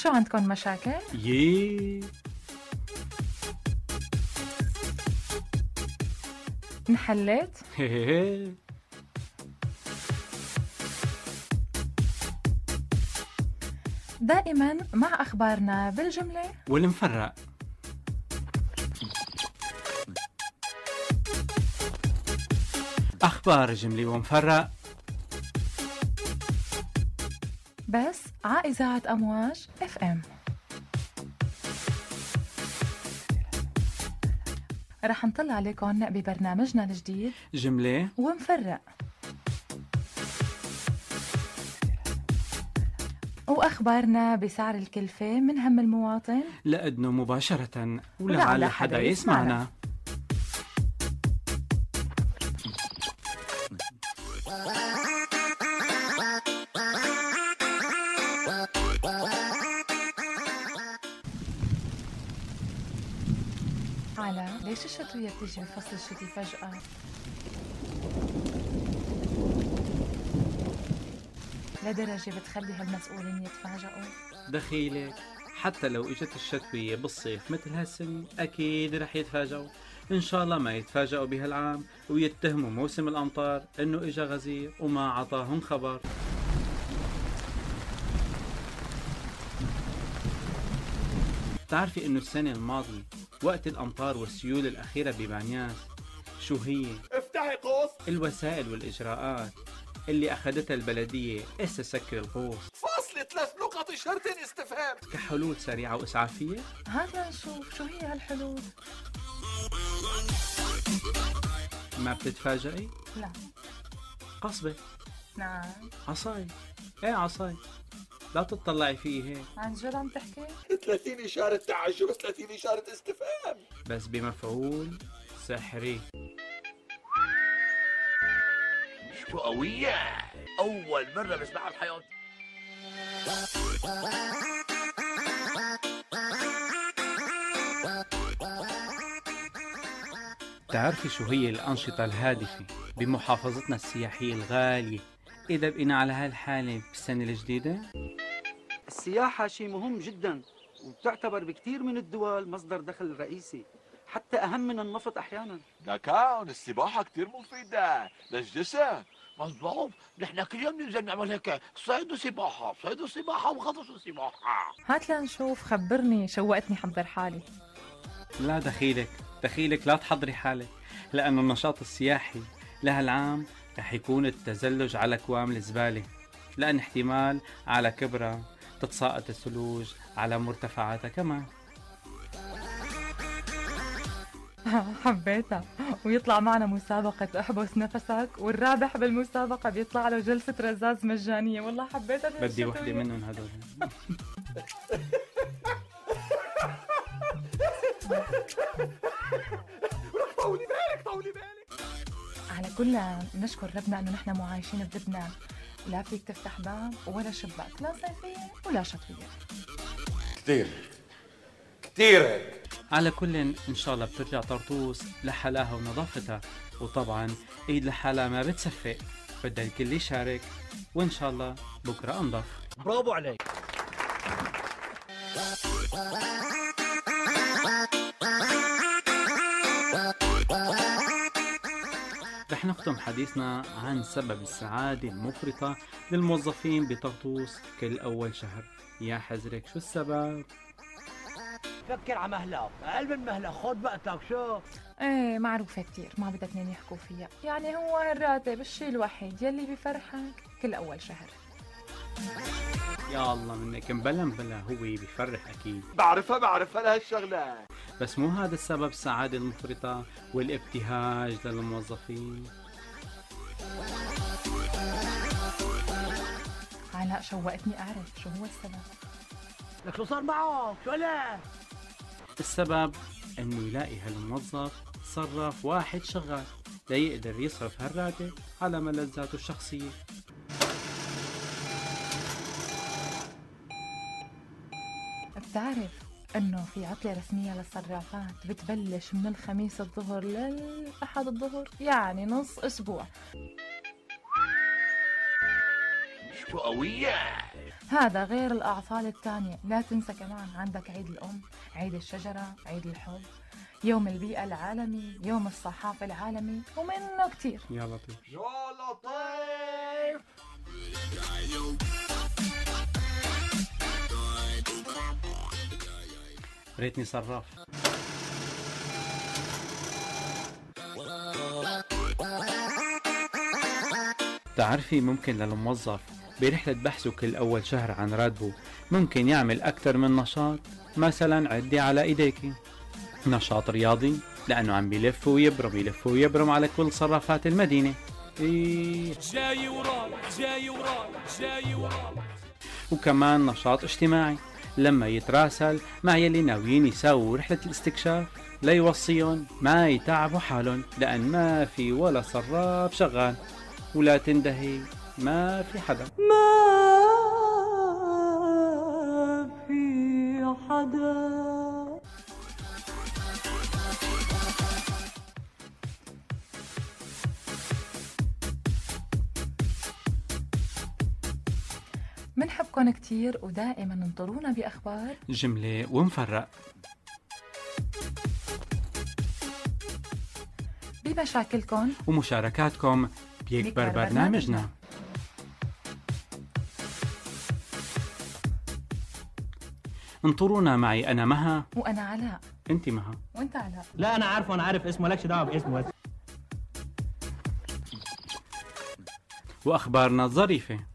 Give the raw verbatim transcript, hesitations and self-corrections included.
شو عندكم مشاكل؟ ييه انحلت؟ هي دائما مع أخبارنا بالجملة والمفرق. أخبار جملة ومفرق بس ع إذاعة أمواج اف ام. رح نطلع عليكم ببرنامجنا الجديد جملة ومفرق، وأخبارنا بسعر الكلفة من هم المواطن لأدنه مباشرة ولعل ولعل حدا حدا يسمعنا. على ليش الشتوية بتيجي بفصل الشتي فجأة؟ لدرجة بتخلي هالمسؤولين يتفاجئوا؟ دخيلك حتى لو اجت الشتوية بالصيف مثل هالسنة أكيد رح يتفاجئوا. إن شاء الله ما يتفاجئوا بهالعام ويتهموا موسم الأمطار إنه إجا غزير وما عطاهم خبر. بتعرفي إنه السنة الماضية وقت الأمطار والسيول الأخيرة ببانياس شو هي؟ افتحي قوس. الوسائل والإجراءات اللي أخذتها البلدية إس تسكر القوس فاصلة ثلاث نقط شرطين استفهام كحلول سريعة وإسعافية. هات لنشوف شو هي هالحلول. ما بتتفاجئي؟ لا. قصبة. نعم. عصاي. ايه عصاي. لا تطلعي فيه هيك. عن جد عم تحكي؟ ثلاثين إشارة تعجب، ثلاثين إشارة استفهام، بس بمفعول سحري. شو قوية، أول مرة بسمعها بحياتي. تعرفي شو هي الأنشطة الهادفة بمحافظتنا السياحية الغالية إذا بقينا على هالحالة بالسنة الجديدة؟ السياحة شيء مهم جدا وبتعتبر بكثير من الدول مصدر دخل رئيسي، حتى أهم من النفط أحيانا. لكن السباحة كتير مفيدة للجسم. مظبوط، نحن كل يوم ننزل نعمل هيك صيد وسباحة، صيد وسباحة وغطس وسباحة. هات لنشوف، خبرني، شوقتني حضر حالي. لا دخيلك دخيلك لا تحضري حالك، لأنه النشاط السياحي لهالعام رح يكون التزلج على أكوام الزبالة، لأن احتمال على كبرى تتساقط الثلوج على مرتفعاتها كمان. حبيتها. ويطلع معنا مسابقة احبس نفسك، والرابح بالمسابقة بيطلع له جلسة رزاز مجانية. والله حبيتها. بدي وحدة منهم هدول. طولي بالك طولي بالك. على كل نشكر ربنا انه نحن معايشين بلبنان، لا فيك تفتح باب ولا شباك، لا صيفية ولا شتوية. كتير كتير هيك. على كل إن شاء الله بترجع طرطوس لحلاها ونظافتها، وطبعا إيد لحالها ما بتصفق، بدها الكل يشارك، وإن شاء الله بكرة أنظف. برافو عليك. رح نختم حديثنا عن سبب السعادة المفرطة للموظفين بطرطوس كل أول شهر. يا حزرك شو السبب؟ فكر على مهلك، قلب المهلة، خد وقتك. شو؟ ايه معروفة كتير، ما بدها اتنين يحكوا فيها. يعني هو هالراتب الشي الوحيد يلي بفرحك كل أول شهر. يا الله منك، مبلا مبلا هو بيفرح أكيد. بعرفها بعرفها لهالشغلة، بس مو هذا السبب السعادة المفرطة والابتهاج للموظفين. علاء شوقتني أعرف شو هو السبب. لك شو صار معك؟ شو لا؟ السبب انه يلاقي هالموظف صرف واحد شغال ليقدر يصرف هالراتب على ملذاته الشخصية. بتعرف انه في عطلة رسمية للصرافات بتبلش من الخميس الظهر للأحد الظهر، يعني نص اسبوع. شو قوية. هذا غير الأعطال التانية. لا تنسى كمان عندك عيد الأم، عيد الشجرة، عيد الحب، يوم البيئة العالمي، يوم الصحافة العالمي، ومنه كتير. يا لطيف. يا لطيف. ريتني صراف. تعرفي ممكن للموظف برحلة بحثه كل أول شهر عن راتبه ممكن يعمل أكثر من نشاط. مثلا عدي على إيديكي، نشاط رياضي لأنه عم بيلف ويبرم يلف ويبرم على كل صرافات المدينة. إيه. جاي وراي جاي وراي جاي وراي. وكمان نشاط اجتماعي لما يتراسل مع يلي ناويين يساووا رحلة الاستكشاف ليوصيهم ما يتعبوا حالهم، لأن ما في ولا صراف شغال. ولا تندهي، ما في حدا ما في حدا. منحبكن كتير ودائما انطرونا بأخبار جملة ومفرق بمشاكلكن ومشاركاتكم بيكبر برنامجنا. انطرونا معي. أنا مها. وأنا علاء. أنت مها. وأنت علاء. لا انا عارفه انا عارف اسمه، لكش دعوه باسمه. وأخبارنا الظريفة.